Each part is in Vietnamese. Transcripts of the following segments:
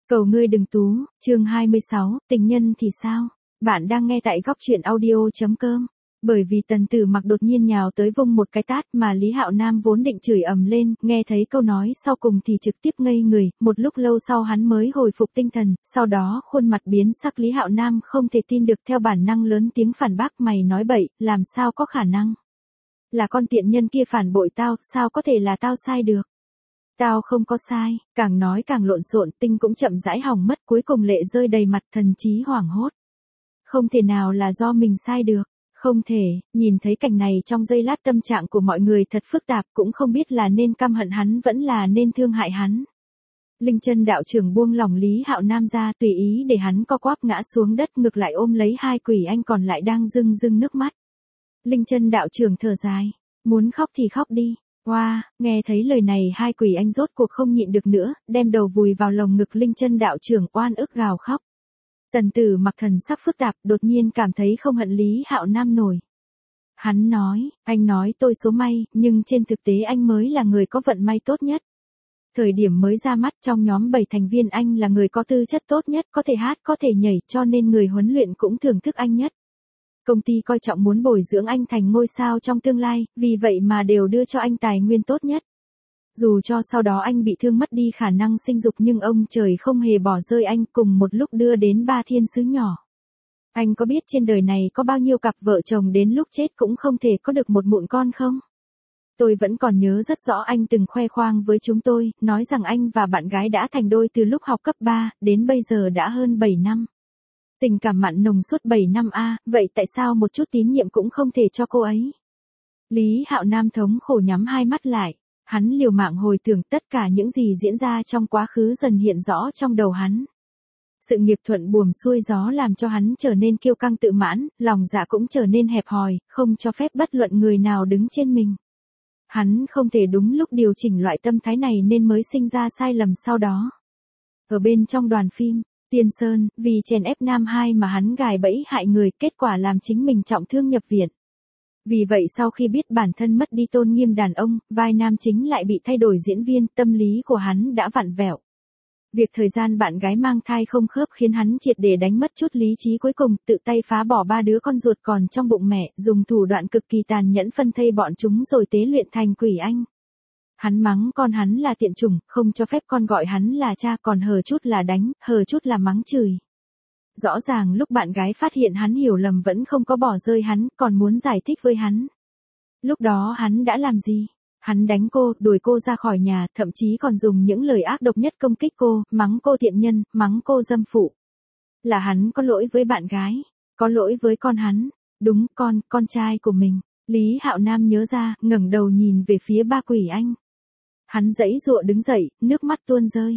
Cầu ngươi đừng tú, chương 26, tình nhân thì sao? Bạn đang nghe tại góc truyện audio.com. Bởi vì Tần Tử Mặc đột nhiên nhào tới vung một cái tát mà Lý Hạo Nam vốn định chửi ầm lên, nghe thấy câu nói sau cùng thì trực tiếp ngây người, một lúc lâu sau hắn mới hồi phục tinh thần, sau đó khuôn mặt biến sắc. Lý Hạo Nam không thể tin được, theo bản năng lớn tiếng phản bác: mày nói bậy, làm sao có khả năng? Là con tiện nhân kia phản bội tao, sao có thể là tao sai được? Tao không có sai. Càng nói càng lộn xộn, Tinh cũng chậm rãi hỏng mất, cuối cùng lệ rơi đầy mặt, thần trí hoảng hốt. Không thể nào là do mình sai được. Không thể. Nhìn thấy cảnh này trong giây lát tâm trạng của mọi người thật phức tạp, cũng không biết là nên căm hận hắn vẫn là nên thương hại hắn. Linh Chân đạo trưởng buông lỏng Lý Hạo Nam ra, tùy ý để hắn co quắp ngã xuống đất, ngược lại ôm lấy hai quỷ anh còn lại đang rưng rưng nước mắt. Linh Chân đạo trưởng thở dài, muốn khóc thì khóc đi. Wow, nghe thấy lời này hai quỷ anh rốt cuộc không nhịn được nữa, đem đầu vùi vào lồng ngực Linh Chân đạo trưởng, oan ức gào khóc. Tần Tử Mặc thần sắc phức tạp, đột nhiên cảm thấy không hận Lý Hạo Nam nổi. Hắn nói, anh nói tôi số may, nhưng trên thực tế anh mới là người có vận may tốt nhất. Thời điểm mới ra mắt trong nhóm 7 thành viên anh là người có tư chất tốt nhất, có thể hát, có thể nhảy, cho nên người huấn luyện cũng thưởng thức anh nhất. Công ty coi trọng muốn bồi dưỡng anh thành ngôi sao trong tương lai, vì vậy mà đều đưa cho anh tài nguyên tốt nhất. Dù cho sau đó anh bị thương mất đi khả năng sinh dục nhưng ông trời không hề bỏ rơi anh, cùng một lúc đưa đến 3 thiên sứ nhỏ. Anh có biết trên đời này có bao nhiêu cặp vợ chồng đến lúc chết cũng không thể có được một mụn con không? Tôi vẫn còn nhớ rất rõ anh từng khoe khoang với chúng tôi, nói rằng anh và bạn gái đã thành đôi từ lúc học cấp 3, đến bây giờ đã hơn 7 năm. Tình cảm mặn nồng suốt 7 năm a, vậy tại sao một chút tín nhiệm cũng không thể cho cô ấy? Lý Hạo Nam thống khổ nhắm hai mắt lại, hắn liều mạng hồi tưởng tất cả những gì diễn ra trong quá khứ dần hiện rõ trong đầu hắn. Sự nghiệp thuận buồm xuôi gió làm cho hắn trở nên kiêu căng tự mãn, lòng dạ cũng trở nên hẹp hòi, không cho phép bất luận người nào đứng trên mình. Hắn không thể đúng lúc điều chỉnh loại tâm thái này nên mới sinh ra sai lầm sau đó. Ở bên trong đoàn phim Tiên Sơn, vì chèn ép nam 2 mà hắn gài bẫy hại người, kết quả làm chính mình trọng thương nhập viện. Vì vậy sau khi biết bản thân mất đi tôn nghiêm đàn ông, vai nam chính lại bị thay đổi diễn viên, tâm lý của hắn đã vặn vẹo. Việc thời gian bạn gái mang thai không khớp khiến hắn triệt để đánh mất chút lý trí, cuối cùng tự tay phá bỏ 3 đứa con ruột còn trong bụng mẹ, dùng thủ đoạn cực kỳ tàn nhẫn phân thây bọn chúng rồi tế luyện thành quỷ anh. Hắn mắng con hắn là tiện chủng, không cho phép con gọi hắn là cha, còn hờ chút là đánh, hờ chút là mắng chửi. Rõ ràng lúc bạn gái phát hiện hắn hiểu lầm vẫn không có bỏ rơi hắn, còn muốn giải thích với hắn. Lúc đó hắn đã làm gì? Hắn đánh cô, đuổi cô ra khỏi nhà, thậm chí còn dùng những lời ác độc nhất công kích cô, mắng cô tiện nhân, mắng cô dâm phụ. Là hắn có lỗi với bạn gái, có lỗi với con hắn, đúng, con trai của mình. Lý Hạo Nam nhớ ra, ngẩng đầu nhìn về phía ba quỷ anh. Hắn giãy giụa đứng dậy, nước mắt tuôn rơi.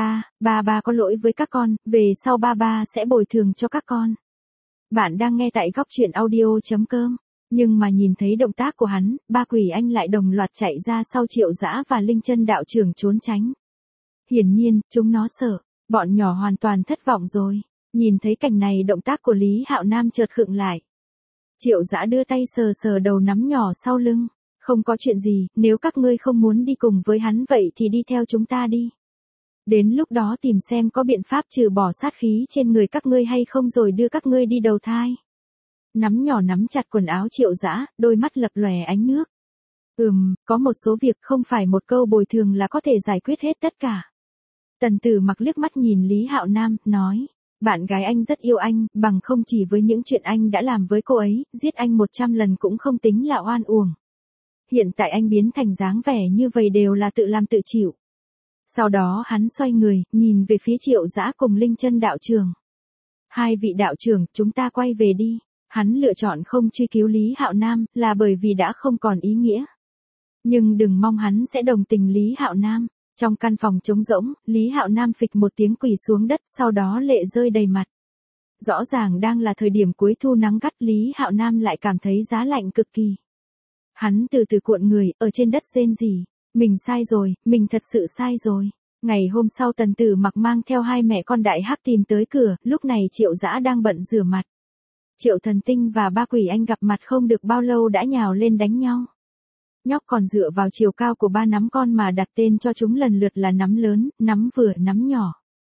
Ba có lỗi với các con, về sau ba sẽ bồi thường cho các con. Bạn đang nghe tại góc truyện audio.com. Nhưng mà nhìn thấy động tác của hắn, ba quỷ anh lại đồng loạt chạy ra sau Triệu Dã và Linh Chân đạo trưởng trốn tránh. Hiển nhiên, chúng nó sợ, bọn nhỏ hoàn toàn thất vọng rồi. Nhìn thấy cảnh này, động tác của Lý Hạo Nam chợt khựng lại. Triệu Dã đưa tay sờ sờ đầu nắm nhỏ sau lưng. Không có chuyện gì, nếu các ngươi không muốn đi cùng với hắn vậy thì đi theo chúng ta đi. Đến lúc đó tìm xem có biện pháp trừ bỏ sát khí trên người các ngươi hay không rồi đưa các ngươi đi đầu thai. Nắm nhỏ nắm chặt quần áo Triệu Dã, đôi mắt lập lòe ánh nước. Có một số việc không phải một câu bồi thường là có thể giải quyết hết tất cả. Tần Tử Mặc liếc mắt nhìn Lý Hạo Nam, nói, bạn gái anh rất yêu anh, bằng không chỉ với những chuyện anh đã làm với cô ấy, giết anh 100 lần cũng không tính là oan uổng. Hiện tại anh biến thành dáng vẻ như vậy đều là tự làm tự chịu. Sau đó hắn xoay người, nhìn về phía Triệu Dã cùng Linh Chân đạo trưởng. Hai vị đạo trưởng, chúng ta quay về đi. Hắn lựa chọn không truy cứu Lý Hạo Nam, là bởi vì đã không còn ý nghĩa. Nhưng đừng mong hắn sẽ đồng tình Lý Hạo Nam. Trong căn phòng trống rỗng, Lý Hạo Nam phịch một tiếng quỳ xuống đất, sau đó lệ rơi đầy mặt. Rõ ràng đang là thời điểm cuối thu nắng gắt, Lý Hạo Nam lại cảm thấy giá lạnh cực kỳ. Hắn từ từ cuộn người, ở trên đất rên rỉ. Mình sai rồi, mình thật sự sai rồi. Ngày hôm sau Tần Tử Mặc mang theo hai mẹ con Đại Hắc tìm tới cửa, lúc này Triệu Dã đang bận rửa mặt. Triệu Thần Tinh và ba quỷ anh gặp mặt không được bao lâu đã nhào lên đánh nhau. Nhóc còn dựa vào chiều cao của ba nắm con mà đặt tên cho chúng lần lượt là nắm lớn, nắm vừa, nắm nhỏ.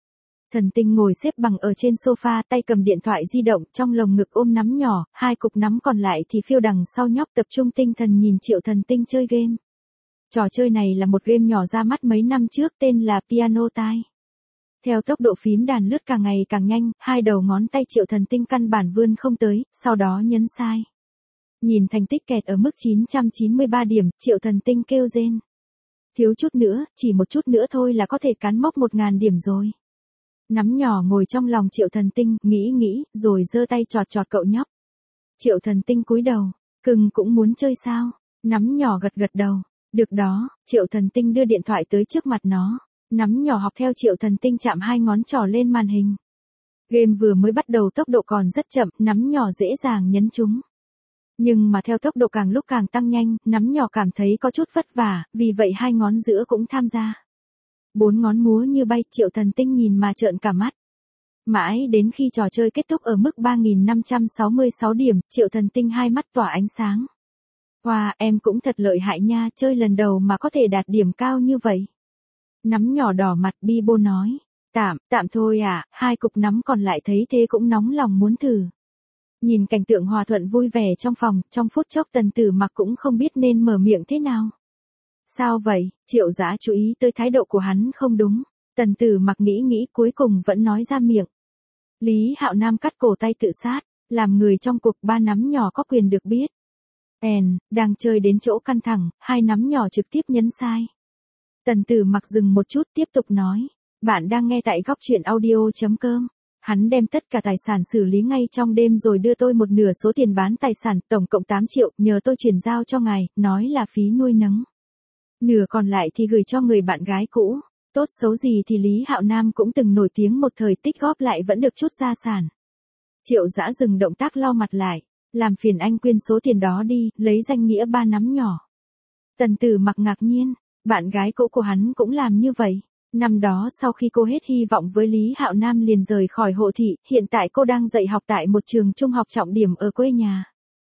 Thần Tinh ngồi xếp bằng ở trên sofa, tay cầm điện thoại di động, trong lồng ngực ôm nắm nhỏ, hai cục nắm còn lại thì phiêu đằng sau nhóc, tập trung tinh thần nhìn Triệu Thần Tinh chơi game. Trò chơi này là một game nhỏ ra mắt mấy năm trước, tên là Piano Time. Theo tốc độ phím đàn lướt càng ngày càng nhanh, hai đầu ngón tay Triệu Thần Tinh căn bản vươn không tới, sau đó nhấn sai. Nhìn thành tích kẹt ở mức 993 điểm, Triệu Thần Tinh kêu rên. Thiếu chút nữa, chỉ một chút nữa thôi là có thể cán mốc 1000 điểm rồi. Nắm nhỏ ngồi trong lòng Triệu Thần Tinh, nghĩ, rồi giơ tay chọt chọt cậu nhóc. Triệu Thần Tinh cúi đầu, cưng cũng muốn chơi sao? Nắm nhỏ gật đầu. Được đó, Triệu Thần Tinh đưa điện thoại tới trước mặt nó. Nắm nhỏ học theo Triệu Thần Tinh chạm hai ngón trỏ lên màn hình. Game vừa mới bắt đầu tốc độ còn rất chậm, nắm nhỏ dễ dàng nhấn trúng. Nhưng mà theo tốc độ càng lúc càng tăng nhanh, nắm nhỏ cảm thấy có chút vất vả, vì vậy hai ngón giữa cũng tham gia. 4 ngón múa như bay, Triệu Thần Tinh nhìn mà trợn cả mắt. Mãi đến khi trò chơi kết thúc ở mức 3566 điểm, Triệu Thần Tinh hai mắt tỏa ánh sáng. Wow, em cũng thật lợi hại nha, chơi lần đầu mà có thể đạt điểm cao như vậy. Nắm nhỏ đỏ mặt bi bô nói. Tạm thôi à, hai cục nắm còn lại thấy thế cũng nóng lòng muốn thử. Nhìn cảnh tượng hòa thuận vui vẻ trong phòng, trong phút chốc Tần Tử Mặc cũng không biết nên mở miệng thế nào. Sao vậy? Triệu Dã chú ý tới thái độ của hắn không đúng. Tần Tử Mặc nghĩ cuối cùng vẫn nói ra miệng. Lý Hạo Nam cắt cổ tay tự sát, làm người trong cuộc ba nắm nhỏ có quyền được biết. Đang chơi đến chỗ căng thẳng, hai nắm nhỏ trực tiếp nhấn sai. Tần Tử Mặc dừng một chút tiếp tục nói. Bạn đang nghe tại góc truyện audio.com. Hắn đem tất cả tài sản xử lý ngay trong đêm rồi đưa tôi một nửa số tiền bán tài sản, tổng cộng 8 triệu, nhờ tôi chuyển giao cho ngài, nói là phí nuôi nấng. Nửa còn lại thì gửi cho người bạn gái cũ. Tốt xấu gì thì Lý Hạo Nam cũng từng nổi tiếng một thời, tích góp lại vẫn được chút gia sản. Triệu Dã dừng động tác lau mặt lại. Làm phiền anh quyên số tiền đó đi, lấy danh nghĩa ba nắm nhỏ. Tần Tử Mặc ngạc nhiên, bạn gái cũ của hắn cũng làm như vậy. Năm đó sau khi cô hết hy vọng với Lý Hạo Nam liền rời khỏi Hộ Thị, hiện tại cô đang dạy học tại một trường trung học trọng điểm ở quê nhà.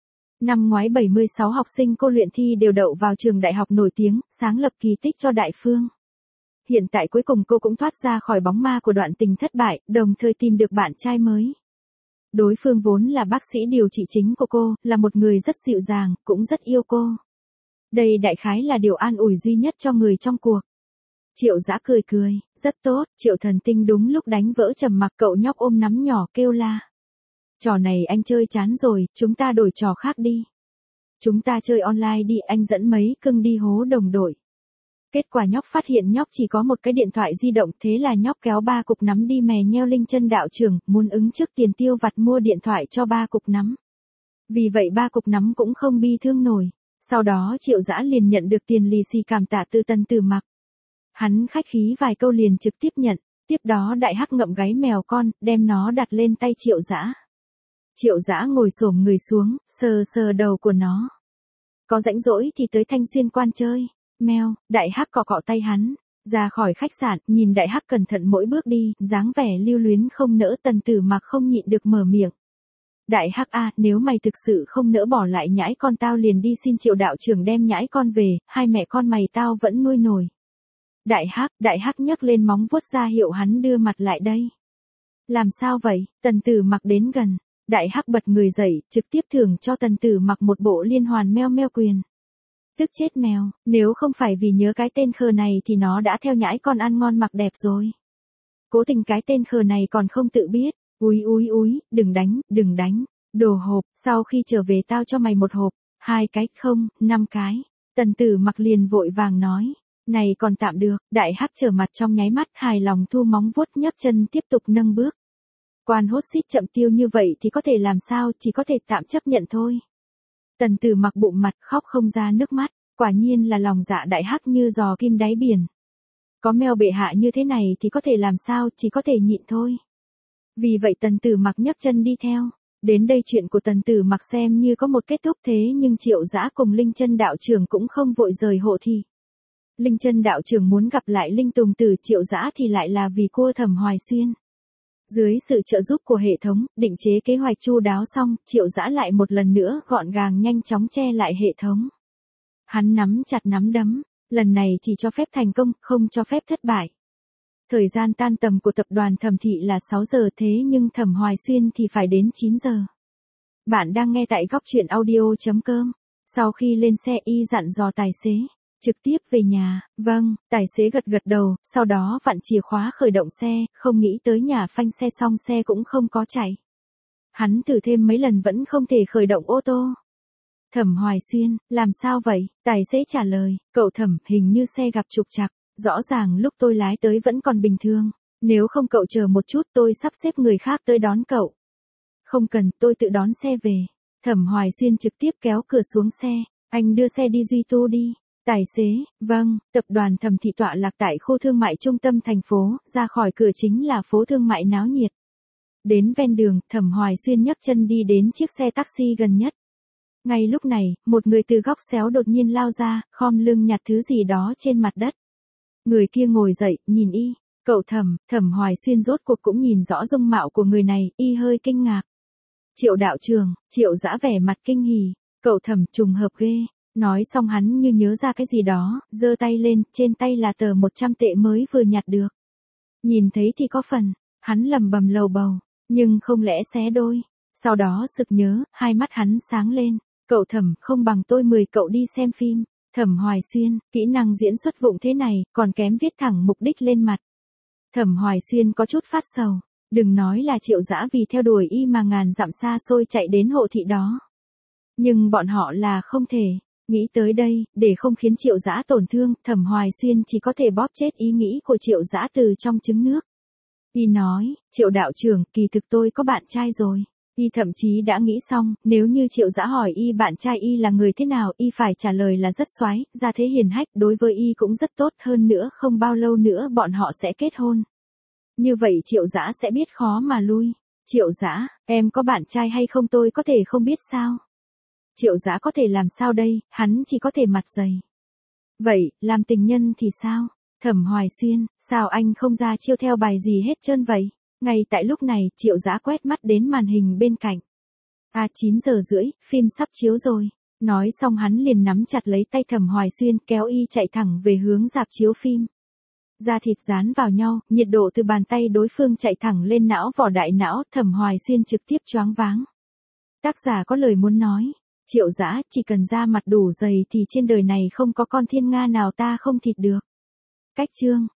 Năm ngoái 76 học sinh cô luyện thi đều đậu vào trường đại học nổi tiếng, sáng lập kỳ tích cho đại phương. Hiện tại cuối cùng cô cũng thoát ra khỏi bóng ma của đoạn tình thất bại, đồng thời tìm được bạn trai mới. Đối phương vốn là bác sĩ điều trị chính của cô, là một người rất dịu dàng, cũng rất yêu cô. Đây đại khái là điều an ủi duy nhất cho người trong cuộc. Triệu Dã cười, rất tốt, Triệu Thần Tinh đúng lúc đánh vỡ trầm mặc, cậu nhóc ôm nắm nhỏ kêu la. Trò này anh chơi chán rồi, chúng ta đổi trò khác đi. Chúng ta chơi online đi, anh dẫn mấy cưng đi hố đồng đội. Kết quả nhóc phát hiện nhóc chỉ có một cái điện thoại di động, thế là nhóc kéo 3 cục nắm đi mè nheo Linh Chân đạo trưởng, muốn ứng trước tiền tiêu vặt mua điện thoại cho 3 cục nắm. Vì vậy 3 cục nắm cũng không bi thương nổi. Sau đó Triệu Dã liền nhận được tiền lì xì cảm tạ từ Tần Tử Mặc. Hắn khách khí vài câu liền trực tiếp nhận, tiếp đó Đại Hắc ngậm gáy mèo con, đem nó đặt lên tay Triệu Dã. Triệu Dã ngồi xổm người xuống, sờ đầu của nó. Có rảnh rỗi thì tới Thanh Xuyên Quan chơi. Mèo, Đại Hắc cọ cọ tay hắn, ra khỏi khách sạn, nhìn Đại Hắc cẩn thận mỗi bước đi, dáng vẻ lưu luyến không nỡ. Tần Tử Mặc không nhịn được mở miệng. Đại Hắc a, nếu mày thực sự không nỡ bỏ lại nhãi con tao liền đi xin Triệu đạo trưởng đem nhãi con về, hai mẹ con mày tao vẫn nuôi nổi. Đại Hắc nhấc lên móng vuốt ra hiệu hắn đưa mặt lại đây. Làm sao vậy? Tần Tử Mặc đến gần. Đại Hắc bật người dậy, trực tiếp thưởng cho Tần Tử Mặc một bộ liên hoàn meo quyền. Tức chết mèo, nếu không phải vì nhớ cái tên khờ này thì nó đã theo nhãi con ăn ngon mặc đẹp rồi. Cố tình cái tên khờ này còn không tự biết. Úi, đừng đánh, đồ hộp, sau khi trở về tao cho mày một hộp, 2 cái không, 5 cái. Tần Tử Mặc liền vội vàng nói. Này còn tạm được, Đại Hắc trở mặt trong nháy mắt, hài lòng thu móng vuốt nhấc chân tiếp tục nâng bước. Quan hốt xít chậm tiêu như vậy thì có thể làm sao, chỉ có thể tạm chấp nhận thôi. Tần Tử Mặc bụng mặt khóc không ra nước mắt, quả nhiên là lòng dạ Đại Hắc như giò kim đáy biển. Có mèo bệ hạ như thế này thì có thể làm sao, chỉ có thể nhịn thôi. Vì vậy Tần Tử Mặc nhấc chân đi theo. Đến đây chuyện của Tần Tử Mặc xem như có một kết thúc, thế nhưng Triệu Dã cùng Linh Chân đạo trưởng cũng không vội rời Hộ Thị. Linh Chân đạo trưởng muốn gặp lại Linh Tùng Tử, Triệu Dã thì lại là vì cô Thẩm Hoài Xuyên. Dưới sự trợ giúp của hệ thống, định chế kế hoạch chu đáo xong, Triệu Dã lại một lần nữa gọn gàng nhanh chóng che lại hệ thống. Hắn nắm chặt nắm đấm, lần này chỉ cho phép thành công, không cho phép thất bại. Thời gian tan tầm của tập đoàn Thẩm Thị là 6 giờ thế nhưng Thẩm Hoài Xuyên thì phải đến 9 giờ. Bạn đang nghe tại góc chuyện audio.com. Sau khi lên xe y dặn dò tài xế, trực tiếp về nhà. Vâng, tài xế gật gật đầu, sau đó vặn chìa khóa khởi động xe, không nghĩ tới nhà phanh xe xong xe cũng không có chạy. Hắn thử thêm mấy lần vẫn không thể khởi động ô tô. Thẩm Hoài Xuyên, làm sao vậy? Tài xế trả lời, cậu Thẩm, hình như xe gặp trục trặc, rõ ràng lúc tôi lái tới vẫn còn bình thường, nếu không cậu chờ một chút tôi sắp xếp người khác tới đón cậu. Không cần, tôi tự đón xe về. Thẩm Hoài Xuyên trực tiếp kéo cửa xuống xe, anh đưa xe đi Duy Tu đi. Tài xế, vâng, tập đoàn Thẩm Thị tọa lạc tại khu thương mại trung tâm thành phố, ra khỏi cửa chính là phố thương mại náo nhiệt. Đến ven đường, Thẩm Hoài Xuyên nhấc chân đi đến chiếc xe taxi gần nhất. Ngay lúc này, một người từ góc xéo đột nhiên lao ra, khom lưng nhặt thứ gì đó trên mặt đất. Người kia ngồi dậy, nhìn y. Cậu Thẩm Hoài Xuyên rốt cuộc cũng nhìn rõ dung mạo của người này, y hơi kinh ngạc. Triệu đạo trường, Triệu Dã vẻ mặt kinh hỉ. Cậu Thẩm, trùng hợp ghê. Nói xong hắn như nhớ ra cái gì đó, giơ tay lên, trên tay là tờ 100 tệ mới vừa nhặt được. Nhìn thấy thì có phần, hắn lầm bầm lầu bầu, nhưng không lẽ xé đôi. Sau đó sực nhớ, hai mắt hắn sáng lên. Cậu Thẩm, không bằng tôi mời cậu đi xem phim. Thẩm Hoài Xuyên, kỹ năng diễn xuất vụng thế này, còn kém viết thẳng mục đích lên mặt. Thẩm Hoài Xuyên có chút phát sầu. Đừng nói là Triệu Dã vì theo đuổi y mà ngàn dặm xa xôi chạy đến hộ thị đó. Nhưng bọn họ là không thể. Nghĩ tới đây, để không khiến Triệu Dã tổn thương, Thẩm Hoài Xuyên chỉ có thể bóp chết ý nghĩ của Triệu Dã từ trong trứng nước. Y nói, Triệu đạo trưởng, kỳ thực tôi có bạn trai rồi. Y thậm chí đã nghĩ xong, nếu như Triệu Dã hỏi y bạn trai y là người thế nào, y phải trả lời là rất soái, gia thế hiền hách, đối với y cũng rất tốt, hơn nữa không bao lâu nữa bọn họ sẽ kết hôn. Như vậy Triệu Dã sẽ biết khó mà lui. Triệu Dã, em có bạn trai hay không tôi có thể không biết sao? Triệu Dã có thể làm sao đây, hắn chỉ có thể mặt dày. Vậy, làm tình nhân thì sao? Thẩm Hoài Xuyên, sao anh không ra chiêu theo bài gì hết trơn vậy? Ngay tại lúc này, Triệu Dã quét mắt đến màn hình bên cạnh. 9 giờ rưỡi, phim sắp chiếu rồi. Nói xong hắn liền nắm chặt lấy tay Thẩm Hoài Xuyên kéo y chạy thẳng về hướng rạp chiếu phim. Da thịt dán vào nhau, nhiệt độ từ bàn tay đối phương chạy thẳng lên não vỏ đại não, Thẩm Hoài Xuyên trực tiếp choáng váng. Tác giả có lời muốn nói. Triệu Dã, chỉ cần da mặt đủ dày thì trên đời này không có con thiên nga nào ta không thịt được. Cách chương.